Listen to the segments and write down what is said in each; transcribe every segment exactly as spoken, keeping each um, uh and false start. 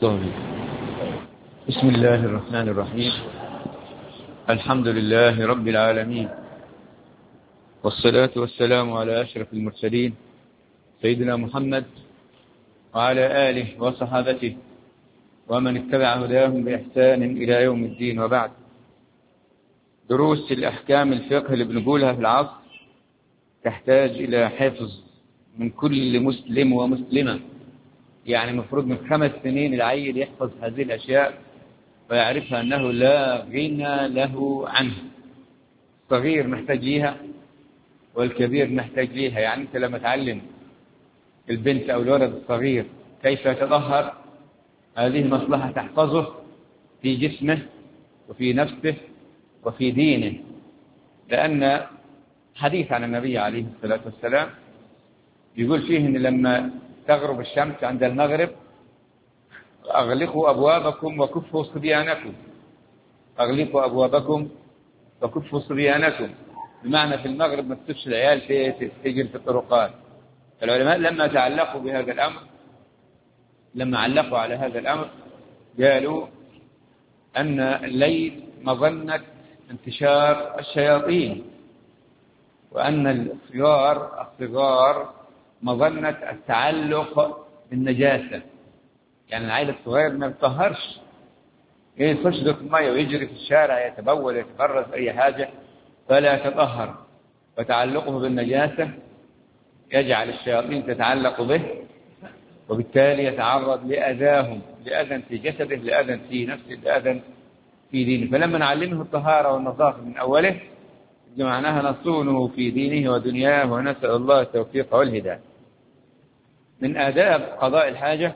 طيب. بسم الله الرحمن الرحيم. الحمد لله رب العالمين، والصلاة والسلام على أشرف المرسلين سيدنا محمد وعلى آله وصحابته ومن اتبع هداهم بإحسان إلى يوم الدين، وبعد. دروس الأحكام الفقه اللي بنقولها في العصر تحتاج إلى حفظ من كل مسلم ومسلمة. يعني مفروض من خمس سنين العيل يحفظ هذه الأشياء ويعرفها أنه لا غنى له عنه. الصغير محتاج ليها والكبير محتاج ليها. يعني أنت لما تعلم البنت أو الولد الصغير كيف يتطهر، هذه مصلحة تحفظه في جسمه وفي نفسه وفي دينه، لأن حديث عن النبي عليه الصلاة والسلام يقول فيه أن لما تغرب الشمس عند المغرب أغلقوا أبوابكم وكفوا صبيانكم. أغلقوا أبوابكم وكفوا صبيانكم، بمعنى في المغرب ما تسيبش العيال تجري في الطرقات. العلماء لما تعلقوا بهذا الأمر لما علقوا على هذا الأمر قالوا أن الليل مظنة انتشار الشياطين، وأن الصغار الصغار مظنة التعلق بالنجاسة. يعني العيل الصغير ما يتطهرش، يخش ذات المية ويجري في الشارع يتبول يتبرز أي حاجة فلا يتطهر، فتعلقه بالنجاسة يجعل الشياطين تتعلق به، وبالتالي يتعرض لأذاهم، لأذى في جسده، لأذى في نفسه، لأذى في دينه. فلما نعلمه الطهارة والنظافة من أوله معناها نصونه في دينه ودنياه، ونسأل الله التوفيق والهداية. من آداب قضاء الحاجة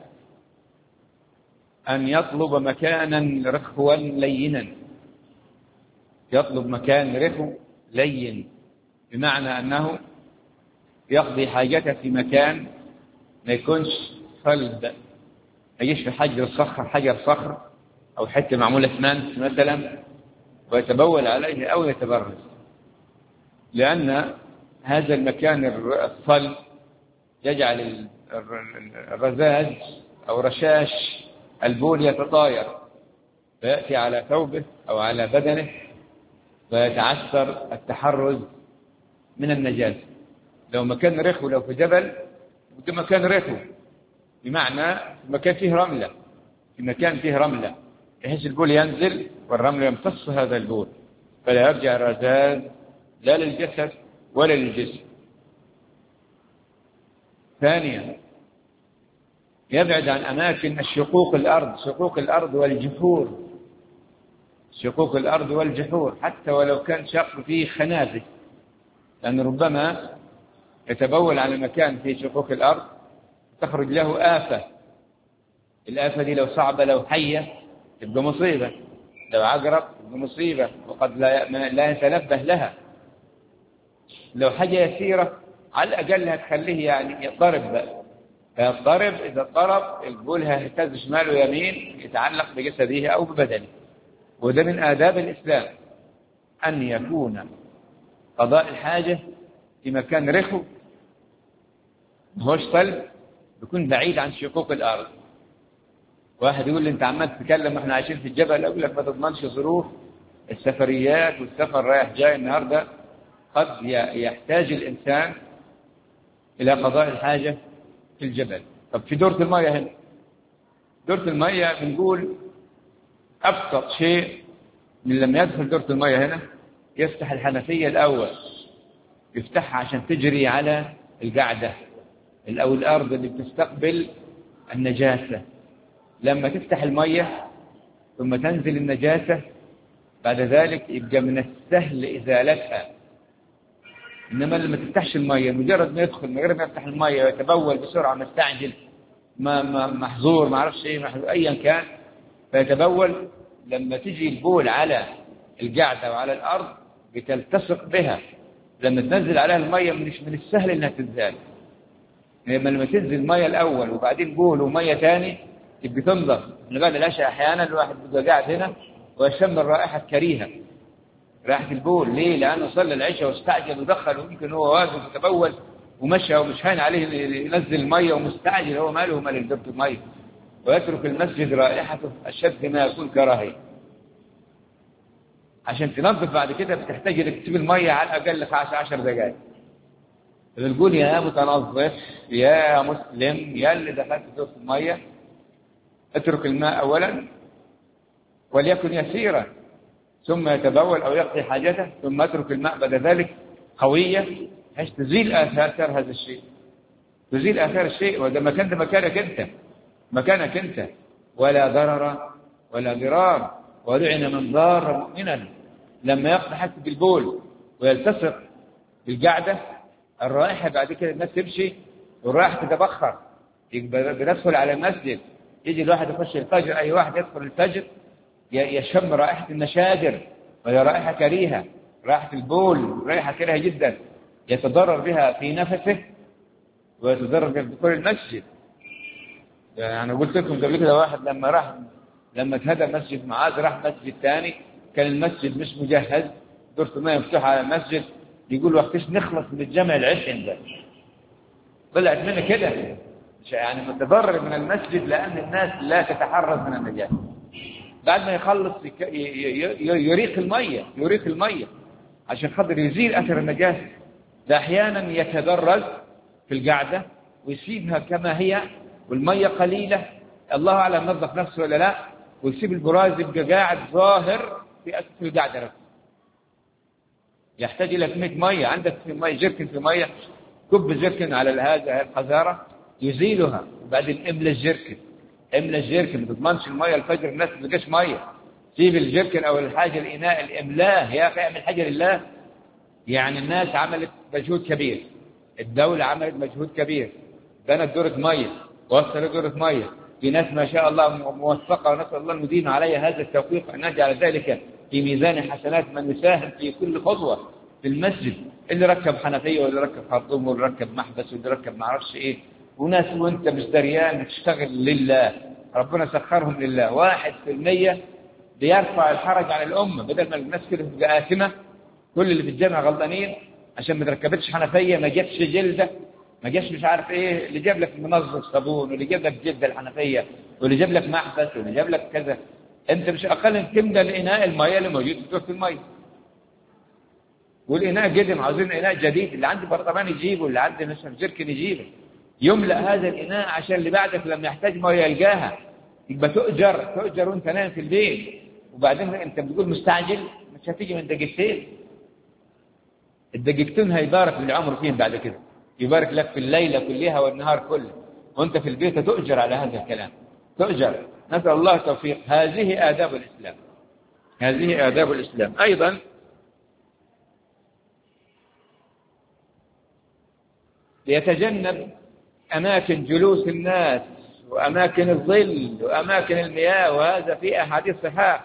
أن يطلب مكانا رخوا لينا. يطلب مكان رخو لين، بمعنى أنه يقضي حاجته في مكان ما يكونش صلب، ما يجيش في حجر صخر حجر صخر أو حتة معمولة اسمنت مثلا ويتبول عليه أو يتبرز، لأن هذا المكان الصلب يجعل الرذاذ أو رشاش البول يتطاير فيأتي على ثوبه أو على بدنه فيتعثر التحرز من النجاسة. لو مكان رخو، لو في جبل وده مكان رخو، بمعنى مكان فيه رملة، في مكان فيه رملة بحيث البول ينزل والرمل يمتص هذا البول، فلا يرجع الرذاذ لا للجسد ولا للجسم. ثانيا، يبعد عن أماكن الشقوق الأرض، شقوق الأرض والجحور، شقوق الأرض والجحور، حتى ولو كان شق فيه خنازل، لأن ربما يتبول على مكان فيه شقوق الأرض تخرج له آفة. الآفة دي لو صعبة، لو حية تبقى مصيبة، لو عقرب تبقى مصيبة وقد لا, لا يتنبه لها. لو حاجة يسيرة على الأقل هتخليه يعني يضطرب بقى، فيضطرب، إذا اضطرب البول هيهتز شمال ويمين يتعلق بجسده أو ببدنه. وده من آداب الإسلام أن يكون قضاء الحاجة في مكان رخو مهوش صلب، يكون بعيد عن شقوق الأرض. واحد يقول لي أنت عمال تتكلم احنا عايشين في الجبل، أقول لك ما تضمنش ظروف السفريات والسفر رايح جاي. النهاردة قد يحتاج الإنسان إلى قضاء الحاجة في الجبل. طب في دورة المية هنا، دورة المية بنقول أبسط شيء من لما يدخل دورة المية هنا يفتح الحنفية الأول، يفتحها عشان تجري على القاعدة أو الأرض اللي بتستقبل النجاسة. لما تفتح المية ثم تنزل النجاسة بعد ذلك يبقى من السهل إزالتها. إنما لما تفتحش المية، مجرد ما يدخل من غير ما يفتح المية ويتبول بسرعة مستعجل ما ما محظور ما عرفش ايه محظور ايا كان، فيتبول، لما تجي البول على القاعدة وعلى الأرض بتلتصق بها. لما تنزل عليها المية مش من السهل انها تنزل. لما لما تنزل المية الأول وبعدين بول ومية تاني تبقى تنظف. من بعد العشاء أحيانا الواحد بيبقى قاعد هنا ويشم الرائحة الكريهة، رائحة البول. ليه؟ لأنه صلى العشاء واستعجل ودخل، ويمكن هو واقف وتبول ومشى ومش هين عليه ينزل المية ومستعجل، هو ماله مال دورة المية. ويترك المسجد رائحته أشد ما يكون كراهية. عشان تنظف بعد كده بتحتاج انك تسيب المية على الأقل عشر دقائق. بنقول يا متنظف يا مسلم يا اللي دخلت في المية، اترك الماء أولا وليكن يسيرا، ثم يتبول أو يقضي حاجته، ثم اترك الماء بعد ذلك قوية حيث تزيل آثار هذا الشيء، تزيل آثار الشيء. وده مكان ده مكانك أنت، مكانك أنت، ولا ضرر ولا ضرار. ولعن من ضار مؤمنا. لما يقضي حتى بالبول ويلتصق بالقعدة الرائحة بعد كده الناس تمشي والرائحة تتبخر، بندخل على المسجد يجي الواحد يخش الفجر، أي واحد يدخل الفجر يشم رائحة المشاجر، وهي رائحة كريهة، رائحة البول رائحة كريهة جدا، يتضرر بها في نفسه ويتضرر بها في كل المسجد. يعني قلت لكم قبل كده واحد لما راح لما اتهدى مسجد معاذ راح مسجد ثاني، كان المسجد مش مجهز، دورة الماء مفتوحة على المسجد، يقول وقتش نخلص من الجمع العشرين ده، طلعت منه كده، يعني متضرر من المسجد لأن الناس لا تتحرز من النجاسة. بعد ما يخلص يريق المية يريق المية عشان خاطر يزيل أثر النجاسة. ده أحيانا يتدرج في القعدة ويسيبها كما هي والمية قليلة، الله أعلم نظف نفسه ولا لا، ويسيب البراز يبقى قاعد ظاهر في أسفل القعدة نفسه. يحتاج إلى كمية مية، عندك في مية جركن في مية، كب جركن على هذا القذارة يزيلها، وبعدين املى الجركن املى الجركن ما تضمنش المية الفجر الناس ما تلقاش مية، سيب الجركن أو الحاجة الإناء الإملاه. يا أخي اعمل حاجة لله. يعني الناس عملت مجهود كبير، الدولة عملت مجهود كبير، بنت دورة مية وصلت دورة مية، في ناس ما شاء الله موفقة، ونسأل الله المدين عليها هذا التوفيق أن نجعل ذلك في ميزان حسنات من يساهم في كل خطوة في المسجد، اللي ركب حنفية واللي ركب خرطوم واللي ركب محبس واللي ركب معرفش إيه، وناس وانت مش دريان بتشتغل لله، ربنا سخرهم لله. واحد في المية بيرفع الحرج عن الأمة، بدل ما الناس كده تبقى آثمة، كل اللي في الجامعة غلطانين عشان ما تركبتش حنفية، ما جابش جلدة، ما جابش مش عارف ايه، اللي جاب لك منظف صابون واللي جاب لك جلدة الحنفية واللي جاب لك محبس واللي جاب لك كذا. انت مش اقل من تملى الاناء المية اللي موجود في دورة المية، والاناء قدم، عاوزين اناء جديد، اللي عنده برطمان يجيبه، اللي عنده مثلا جركن يجيبه، يملأ هذا الاناء عشان اللي بعدك لما يحتاج مية يلقاها. يبقى تؤجر تؤجر وانت نايم في البيت، وبعدين انت بتقول مستعجل، مش هتيجي من دقيقتين، الدقيقتين هيبارك للعمر فيهم بعد كده، يبارك لك في الليلة كلها والنهار كله، وانت في البيت تؤجر على هذا الكلام، تؤجر. نسأل الله التوفيق. هذه آداب الإسلام، هذه آداب الإسلام. أيضا يتجنب أماكن جلوس الناس وأماكن الظل وأماكن المياه، وهذا في أحاديث صحاح.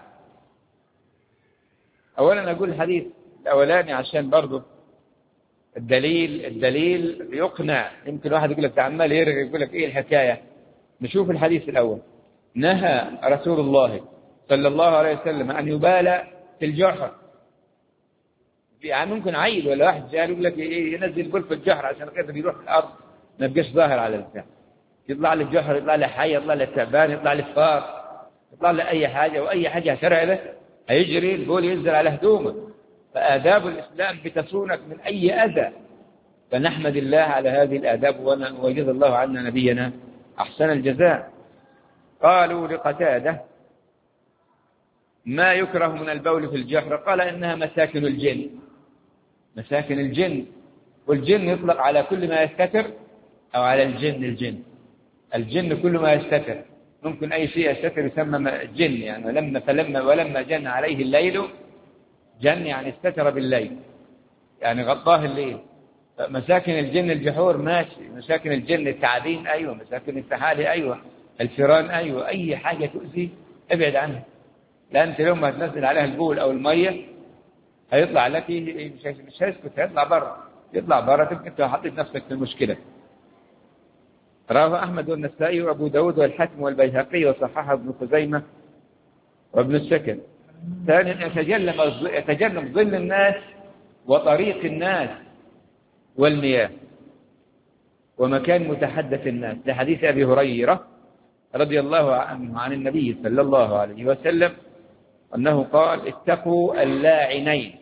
أولا أقول الحديث الأولاني عشان برضو الدليل الدليل يقنع. يمكن واحد يقول لك تعمل يرغي يقول لك إيه الحكاية. نشوف الحديث الأول. نهى رسول الله صلى الله عليه وسلم أن يبال في الجحر. يعني ممكن عيل ولا واحد جاي يقول لك إيه ينزل بول في الجحر عشان كده بيروح في الأرض ما يبقاش ظاهر على الإنسان، يطلع له الجحر، يطلع له حي، يطلع له تعبان، يطلع له فار، يطلع له أي حاجة، وأي حاجة هترعى له هيجري البول ينزل على هدومه. فآداب الإسلام بتصونك من أي أذى، فنحمد الله على هذه الآداب وجزا الله عنا نبينا أحسن الجزاء. قالوا لقتادة ما يكره من البول في الجحر؟ قال إنها مساكن الجن، مساكن الجن، والجن يطلق على كل ما يستتر أو على الجن. الجن الجن كل ما يستتر، ممكن أي شيء يستتر يسمى جن. يعني لما فلما ولما جن عليه الليل، جن يعني استتر بالليل، يعني غطاه الليل. مساكن الجن الجحور ماشي، مساكن الجن التعابين أيوة، مساكن السحالي أيوة، الفيران أيوة، أي حاجة تؤذي ابعد عنها، لأن أنت لو ما تنزل عليها البول أو المية هيطلع لك مش هيسكت، هيطلع برا، يطلع برا تبقى أنت حطيت نفسك في المشكلة. رواه أحمد والنسائي وأبو داود والحاكم والبيهقي وصححه ابن خزيمة وابن السكن. ثانيا يتجنب يتجنب ظل الناس وطريق الناس والمياه ومكان متحدث الناس، لحديث أبي هريرة رضي الله عنه عن النبي صلى الله عليه وسلم أنه قال: اتقوا اللاعنين.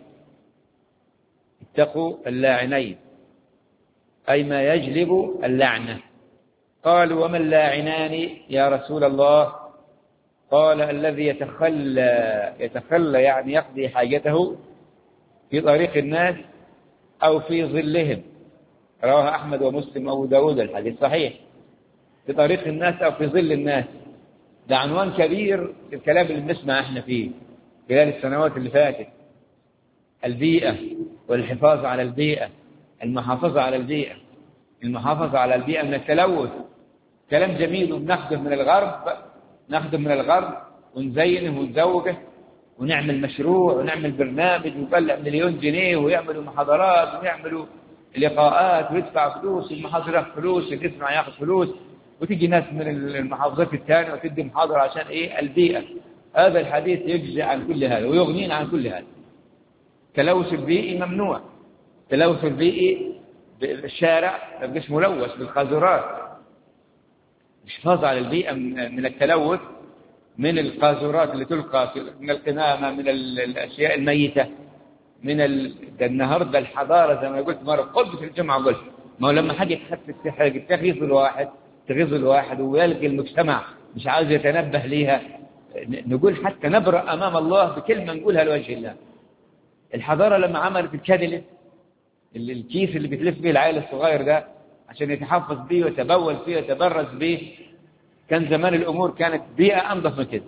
اتقوا اللاعنين أي ما يجلب اللعنة. قالوا: وما اللاعنان يا رسول الله؟ قال: الذي يتخلى يتخلى يعني يقضي حاجته في طريق الناس أو في ظلهم. رواه أحمد ومسلم وأبو داود، الحديث صحيح. في طريق الناس أو في ظل الناس، ده عنوان كبير الكلام اللي بنسمع احنا فيه خلال السنوات اللي فاتت. البيئة والحفاظ على البيئة، المحافظة على البيئة، المحافظة على البيئة من التلوث. كلام جميل، وبناخده من الغرب، ناخده من الغرب ونزينه ونزوجه ونعمل مشروع ونعمل برنامج ونطلع مليون جنيه ويعملوا محاضرات ويعملوا لقاءات ويدفع فلوس، المحاضر ياخذ فلوس، اللي يسمع ياخذ فلوس، وتيجي ناس من المحافظات الثانية وتدي محاضرة عشان ايه؟ البيئة. هذا الحديث يجزي عن كل هذا ويغنينا عن كل هذا. التلوث البيئي ممنوع. التلوث البيئي بالشارع ما يبقاش ملوث بالقاذورات. الحفاظ على البيئة من التلوث، من القاذورات اللي تلقى، من القمامة، من الأشياء الميتة، من ال... ده النهارده الحضارة زي ما قلت مرة قلت في الجمعة، قلت ما هو لما حاجة تحرق تغيظ الواحد تغيظ الواحد ويلقي المجتمع مش عاوز يتنبه ليها، نقول حتى نبرأ أمام الله بكلمة نقولها لوجه الله. الحضارة لما عملت الكادلة، الكيس اللي بتلف به العائل الصغير ده عشان يتحفظ به ويتبول فيه ويتبرز به، كان زمان الأمور كانت بيئة أنظف من كده.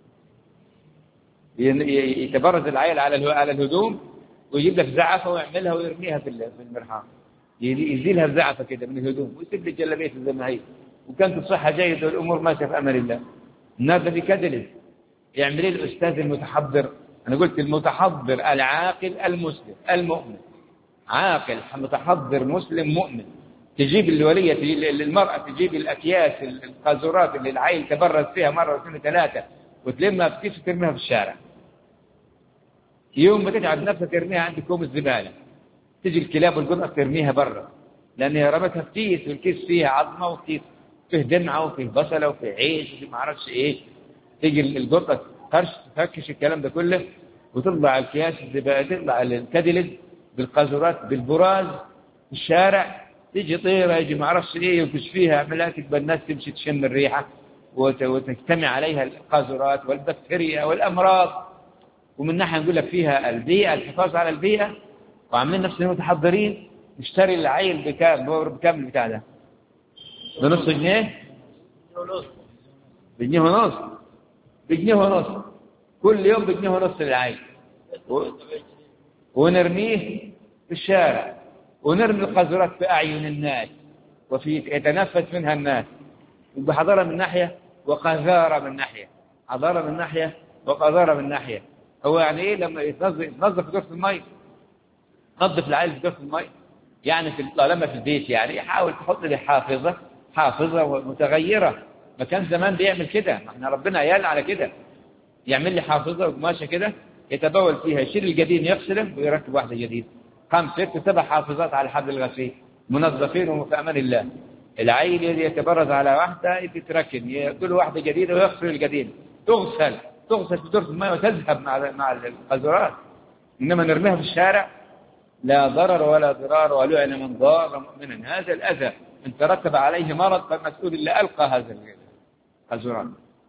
يتبرز العائل على على الهدوم ويجيب لك زعفة ويعملها ويرميها في المرحاض، يزيلها بزعفة كده من الهدوم ويسيب لي جلابية زي ما هي، وكانت الصحة جيدة والأمور ماشية في أمر الله. النهارده في كادلة يعمل لي الأستاذ المتحضر. أنا قلت المتحضر العاقل المسلم المؤمن، عاقل متحضر مسلم مؤمن، تجيب الولية للمرأة، تجيب الأكياس القاذورات اللي العيل تبرز فيها مرة واثنين ثلاثة وتلمها في كيس وترميها في الشارع. يوم ما تتعب نفسك ترميها عند كوم الزبالة، تجي الكلاب والقطط ترميها برا لأنها رمتها في كيس، والكيس فيها عظمة وكيس فيه دمعة وفيه بصلة وفيه عيش وفيه ما اعرفش ايه. تيجي القطة تخرش تفكش الكلام ده كله وتطلع الكياس الزبالة، تطلع الكادلج بالقاذورات بالبراز في الشارع، تيجي طيرة يجي ما اعرفش ايه وكش فيها عملات، تبقى الناس تمشي تشم الريحة وتجتمع عليها القاذورات والبكتيريا والأمراض. ومن ناحية نقول لك فيها البيئة، الحفاظ على البيئة، وعاملين نفسنا متحضرين. نشتري العيل بكام بكام البتاع ده؟ بنص جنيه، بجنيه ونص، بجنيه ونص كل يوم، بجنيه ونص للعيل، و... ونرميه في الشارع ونرمي القاذورات في أعين الناس وفي يتنفس منها الناس. بحضارة من ناحية وقذارة من ناحية، حضارة من ناحية وقذارة من ناحية. هو يعني ايه لما يتنظف يتنظف في دورة المي، نظف العيل في دورة المي يعني في طالما في البيت، يعني حاول تحط لي حافظة حافظة متغيرة. ما كان زمان بيعمل كده، ما احنا ربنا عيالنا على كده، يعمل لي حافظة وقماشة كده يتبول فيها، يشيل القديم يغسله ويركب واحدة جديدة، خمس ست سبع حافظات على حبل الغسيل منظفين وفي أمان الله. العيل يتبرز على واحدة تتركن، كل واحدة جديدة ويغسل القديم، تغسل تغسل في دورة الماء وتذهب مع مع القاذورات. إنما نرميها في الشارع لا ضرر ولا ضرار، ولعن من ضار مؤمنا. هذا الأذى إن ترتب عليه مرض فالمسؤول اللي ألقى هذا القاذورات.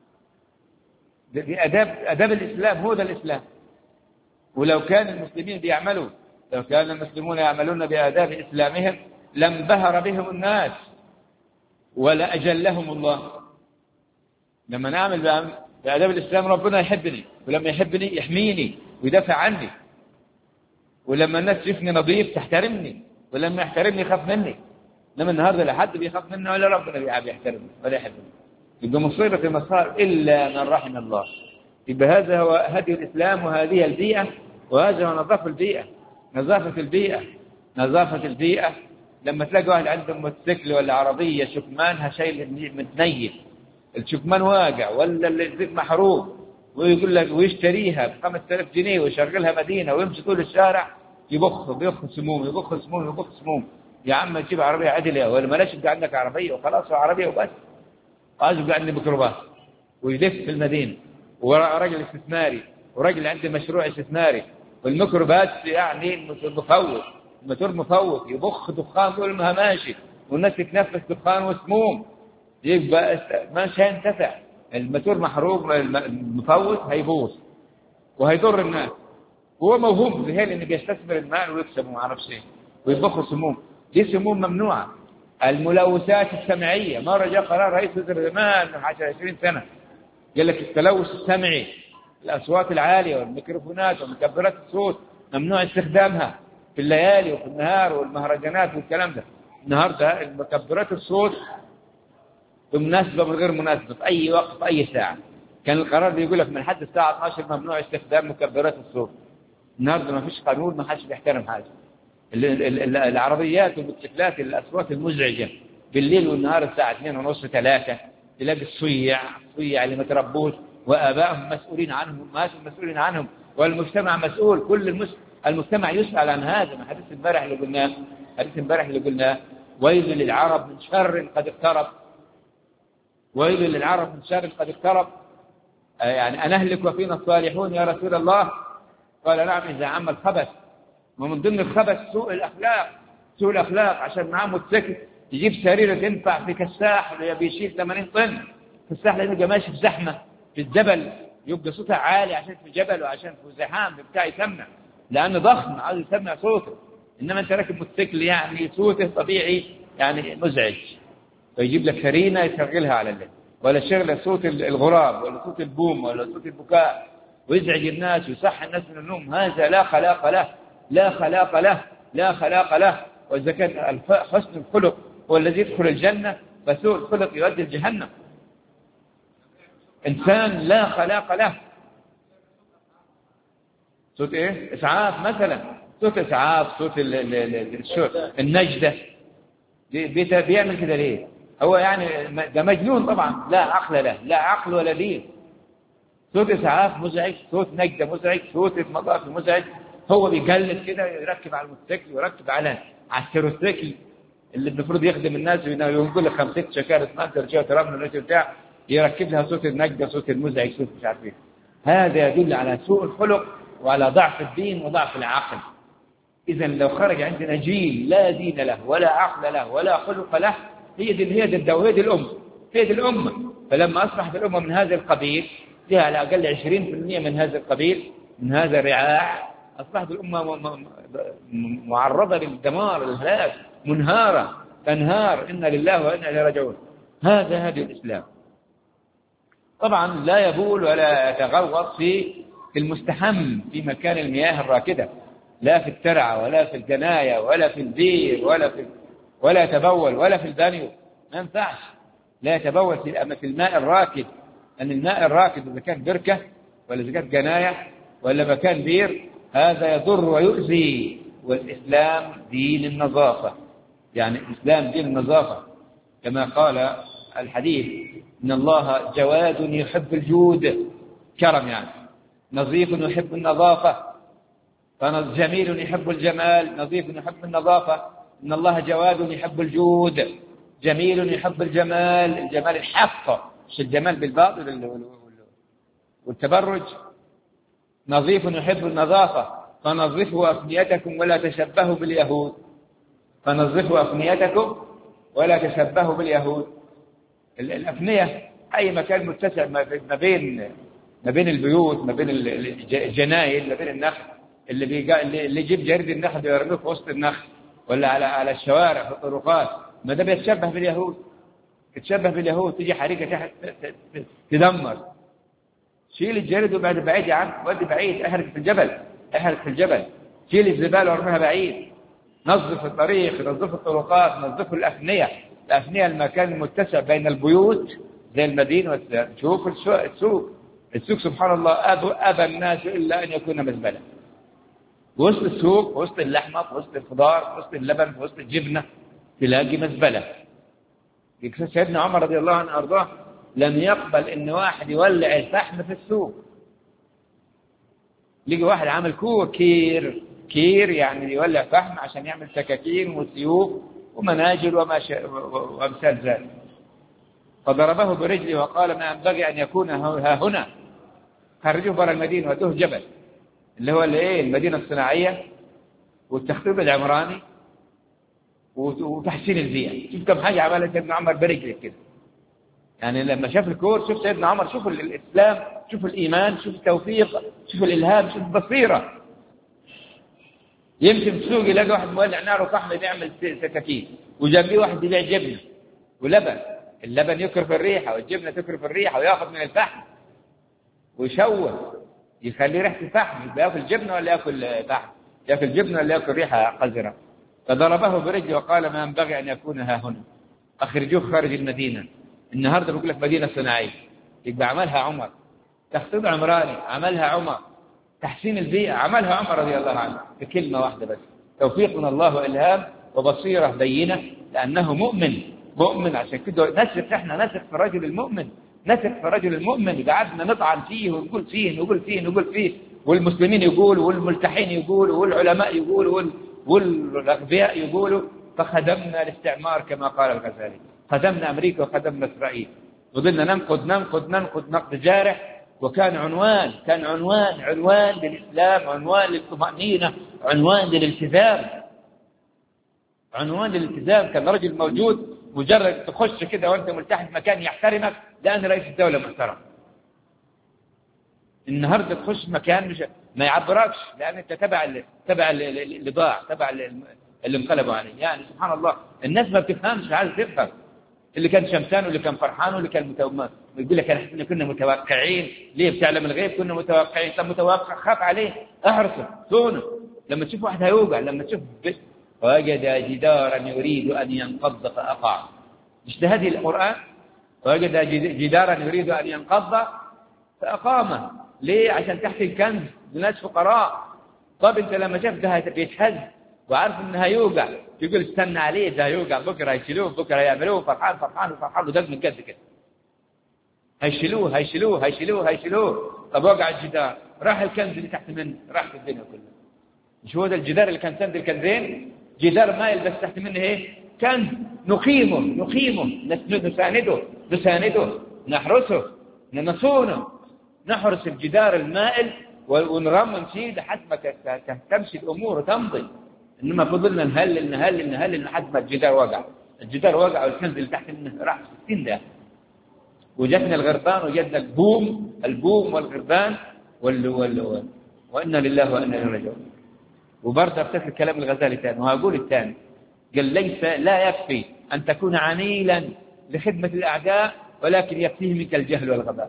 بأداب أداب الإسلام، هو ده الإسلام. ولو كان المسلمين بيعملوا لو كان المسلمون يعملون بآداب إسلامهم لانبهر بهم الناس ولا أجلهم الله. لما نعمل بآداب الإسلام ربنا يحبني، ولما يحبني يحميني ويدافع عني، ولما الناس تشوفني نظيف تحترمني، ولما يحترمني يخاف مني. لما النهارده لا حد بيخاف مني ولا ربنا بيحترمني ولا يحبني، يبقى مصيبة المصائب إلا من رحم الله. يبقى هذا هو هدي الإسلام وهذه البيئة، وهذا هو نظافة البيئة. نظافة البيئة نظافة البيئة لما تلاقي واحد عنده موتوسيكل ولا عربية شكمانها شيء متنيل، الشكمان واقع ولا الزيت محروق، ويقول لك ويشتريها بخمس آلاف جنيه ويشغلها مدينة ويمشي طول الشارع يبخ بيخ سموم يبخ سموم يبخ سموم. يا عم تجيب عربية عدلة ولا ملاش انت عندك عربية وخلاص، عربية وبس. قاعد عند ميكروباص ويلف في المدينة، ورجل استثماري ورجل عنده مشروع استثماري، والميكروباص يعني مفوت، الموتور مفوت يبخ دخان طول ما ماشي، والناس تتنفس دخان وسموم، يبقى مش هينتفع. الموتور محروق، المفوت هيبوظ وهيضر الناس، هو موهوم بذهن انه بيستثمر المال ويكسب وما اعرفش ايه ويبخ سموم. دي سموم ممنوعه. الملوثات السمعيه، مره جاء قرار رئيس وزراء زمان من عشرين سنه قال لك التلوث السمعي، الاصوات العاليه والميكروفونات ومكبرات الصوت ممنوع استخدامها في الليالي وفي النهار والمهرجانات والكلام ده. النهارده المكبرات الصوت بمناسبه من غير مناسبه في اي وقت في اي ساعه. كان القرار بيقول لك من حد الساعه اثني عشر ممنوع استخدام مكبرات الصوت. النهارده ما فيش قانون، ما حدش بيحترم حاجه. العربيات والموتوسيكلات الاصوات المزعجه بالليل والنهار الساعه اثنين ونص ثلاثة، تلاقي الصيع الصيع اللي ما تربوش وابائهم مسؤولين عنهم وامهاتهم مسؤولين عنهم والمجتمع مسؤول. كل المس... المجتمع يسأل عن هذا. ما حديث امبارح اللي قلناه حديث امبارح اللي قلناه ويل للعرب من شر قد اقترب، ويل للعرب من شر قد اقترب. يعني أنهلك وفينا الصالحون يا رسول الله؟ قال نعم إذا عم الخبث. ومن ضمن الخبث سوء الأخلاق، سوء الأخلاق. عشان معاه موتوسيكل يجيب سريرة تنفع في كساح اللي بيشيل ثمانين طن كساح، لأنه يبقى ماشي في زحمة في الجبل، يبقى صوتها عالي عشان في جبل وعشان في زحام بتاع يسمع، لأنه ضخم عاوز يسمع صوته. إنما أنت راكب موتوسيكل يعني صوته طبيعي يعني مزعج، فيجيب لك سرينة يشغلها على الليل، ولا شغل صوت الغراب ولا صوت البوم ولا صوت البكاء ويزعج الناس ويصحي الناس من النوم. هذا لا خلاق له، لا خلاق له، لا خلاق له. وإذا كان حسن الخلق هو الذي يدخل الجنة، فسوء الخلق يؤدي الجهنم. إنسان لا خلاق له. صوت إيه؟ إسعاف مثلا، صوت إسعاف، صوت النجدة بيعمل كده ليه؟ هو يعني ده مجنون طبعا، لا عقل له، لا عقل ولا دين. صوت إسعاف مزعج، صوت نجدة مزعج، صوت مطاف مزعج. هو بيقلد كده، يركب على الموتوسيكل ويركب على على التروسيكل اللي المفروض يخدم الناس، ويقول لك خمسة شكارة ما ترجع ترمل بتاع، يركب لها صوت النجدة، صوت المزعج، صوت مش عارف ايه. هذا يدل على سوء الخلق وعلى ضعف الدين وضعف العقل. إذا لو خرج عندنا جيل لا دين له ولا عقل له ولا خلق له، هي دي هي دي الدولة، هي دي الأمة، هي دي الأمة. فلما أصبحت الأمة من هذا القبيل، فيها على الأقل عشرين بالمئة من هذا القبيل، من هذا الرعاع، أصبحت الأمة معرضة للدمار للهلاك، منهارة تنهار. إنا لله وإنا إليه راجعون. هذا هدي الإسلام. طبعا لا يبول ولا يتغوط في المستحم في مكان المياه الراكدة، لا في الترعة ولا في الجناية ولا في البير ولا في ولا يتبول ولا في البانيو، ما ينفعش. لا يتبول في الماء الراكد، أن الماء الراكد إذا كان بركة ولا إذا كانت جناية ولا مكان بير، هذا يضر ويؤذي. والإسلام دين النظافة، يعني الإسلام دين النظافة، كما قال الحديث إن الله جواد يحب الجود، كرم يعني، نظيف يحب النظافة، جميل يحب الجمال، نظيف يحب النظافة. إن الله جواد يحب الجود، جميل يحب الجمال، الجمال الحق مش الجمال بالباطل والتبرج. نظيف يحب النظافة، فنظفوا أفنيتكم ولا تشبهوا باليهود، فنظفوا أفنيتكم ولا تشبهوا باليهود. الأفنية أي مكان متسع ما بين ما بين البيوت، ما بين الجناين، ما بين النخل، اللي بيجا اللي يجيب جرد النخل ويرميه في وسط النخل ولا على على الشوارع في الطرقات، ما ده بيتشبه باليهود، يتشبه باليهود. تيجي حريقة تحت تدمر، شيل الجرد وبعد بعيد عنك، ودي بعيد، احرق في الجبل، احرق في الجبل، شيل الزبالة وارميها بعيد، نظف الطريق، نظف الطرقات، نظف الأفنية. الأفنية المكان المتسع بين البيوت زي المدينة والسلام. شوف السوق السوق السوق سبحان الله أبى, أبى الناس إلا أن يكون مزبلة. وسط السوق، وسط اللحمة، وسط الخضار، وسط اللبن، وسط الجبنة، تلاقي مزبلة. سيدنا عمر رضي الله عنه أرضاه لم يقبل إن واحد يولع الفحم في السوق. لقى واحد عامل كوه كير، كير يعني يولع فحم عشان يعمل سكاكين وسيوف ومناجل وما ش... وأمثال ذلك. فضربه برجله وقال ما ينبغي أن يكون ها هنا، خرجوه برا المدينة ودوه جبل اللي هو الايه المدينة الصناعية والتخطيط العمراني وتحسين البيئة. شوف كم حاجة عملها سيدنا عمر برجله كده. يعني لما شاف الكور، شوف سيدنا عمر، شوف الإسلام، شوف الإيمان، شوف التوفيق، شوف الإلهام، شوف البصيرة. يمشي في السوق يلاقي واحد مولع نار وفحم بيعمل سكاكين، وجنبيه واحد يبيع جبنة ولبن، اللبن يكرف الريحة والجبنة تكرف الريحة، وياخذ من الفحم ويشوه يخلي ريحة الفحم. يبقى ياكل جبنة ولا ياكل فحم؟ ياكل جبنة ولا ياكل ريحة قذرة؟ فضربه برجله وقال ما ينبغي أن يكون ها هنا، أخرجوه خارج المدينة. النهاردة بقول لك مدينة صناعية، يبقى عملها عمر. تخطيط عمراني عملها عمر. تحسين البيئة عملها عمر رضي الله عنه بكلمة واحدة بس. توفيق من الله وإلهام وبصيرة بينة، لأنه مؤمن مؤمن. عشان كده نثق، احنا نثق في الرجل المؤمن، نثق في الرجل المؤمن. قعدنا نطعن فيه ونقول فيه نقول فيه نقول فيه، والمسلمين يقولوا والملتحين يقولوا والعلماء يقولوا والأغبياء يقولوا، فخدمنا الاستعمار كما قال الغزالي، خدمنا أمريكا وخدمنا إسرائيل، وظلنا ننقد ننقد ننقد نقد جارح. وكان عنوان كان عنوان عنوان للإسلام، عنوان للطمأنينة، عنوان للالتزام، عنوان للالتزام. كان رجل موجود مجرد تخش كده وانت ملتحي في مكان يحترمك لأن رئيس الدولة محترم. النهارده تخش مكان مش ما يعبركش لأن انت تبع تبع اللي ضاع، تبع اللي انقلبوا عليه. يعني سبحان الله، الناس ما بتفهمش، عايز تفهم. اللي كان شمسان واللي كان فرحان واللي كان متوقع، يقول لك احنا كنا متوقعين. ليه بتعلم الغيب؟ كنا متوقعين. طب متوقع، خاف عليه، احرصه، صونه. لما تشوف واحد هيوقع، لما تشوف وجد جدارا يريد ان ينقض فاقام. مش ده هذه القرآن؟ وجد جدارا يريد ان ينقض فاقامه. ليه؟ عشان تحت الكنز لناس فقراء. طب انت لما شاف ده بيتهز وعارف انه هيوقع، يقول استنى عليه، ده هيوقع بكره، هيشيلوه بكره، يعملوه فرحان فرحان وفرحان ودق من قد كده، هيشيلوه هيشيلوه هيشيلوه هيشيلوه. طب وقع الجدار، راح الكنز اللي تحت منه، راحت الدنيا كلها. مش هو ده الجدار اللي كان سند الكنزين؟ جدار مايل بس تحت منه ايه؟ كنز. نقيمه نقيمه نسانده نسانده نحرسه نصونه، نحرس الجدار المائل ونرمم فيه لحد ما تمشي الامور وتمضي. انما فضلنا نهلل نهلل نهلل لحد ما الجدار وقع. الجدار وقع والكنز اللي تحت منه راح ستين ده. وجدنا الغربان وجدنا البوم البوم والغربان وال وال وإنا لله وإنا إليه راجعون. وبرضه افتكر كلام الغزالي ثاني، وهقول الثاني، قال ليس لا يكفي أن تكون عميلا لخدمة الأعداء، ولكن يكفيه منك الجهل والغباء.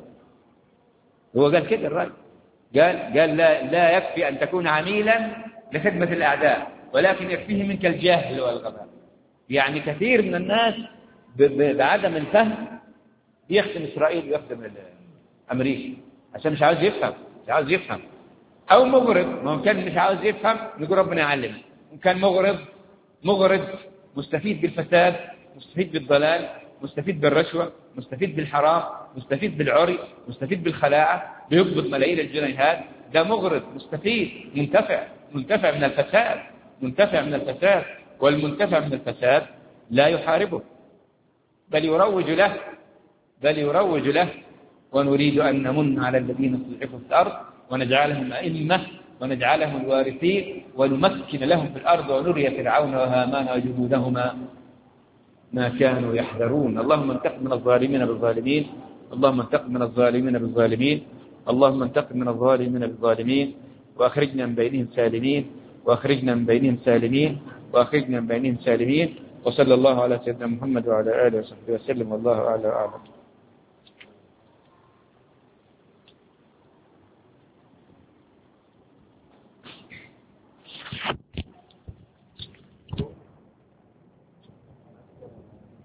هو قال كده الرجل، قال قال لا لا يكفي أن تكون عميلا لخدمة الأعداء، ولكن يكفيه منك الجهل والغباء. يعني كثير من الناس بعدم الفهم يخدم إسرائيل ويخدم أمريكا عشان مش عاوز يفهم، مش عاوز يفهم. أو مغرض، ممكن مش عاوز يفهم، نقول ربنا يعلمه. ممكن مغرض مغرض مستفيد بالفساد، مستفيد بالضلال، مستفيد بالرشوة، مستفيد بالحرام، مستفيد بالعري، مستفيد بالخلاعة، بيقبض ملايين الجنيهات. ده مغرض مستفيد منتفع منتفع من الفساد منتفع من الفساد. والمنتفع من الفساد لا يحاربه بل يروج له بل يروج له ونريد أن نمن على الذين استضعفوا في الأرض ونجعلهم أئمة ونجعلهم الوارثين ونمكن لهم في الأرض ونري فرعون وهامان وجنودهما ما كانوا يحذرون. اللهم انتقم من الظالمين بالظالمين اللهم انتقم من الظالمين بالظالمين اللهم انتقم من الظالمين بالظالمين وأخرجنا من بينهم سالمين وأخرجنا من بينهم سالمين وأخرجنا من بينهم سالمين. وصلى الله على سيدنا محمد وعلى آله وصحبه وسلم والله أعلى وأعلم.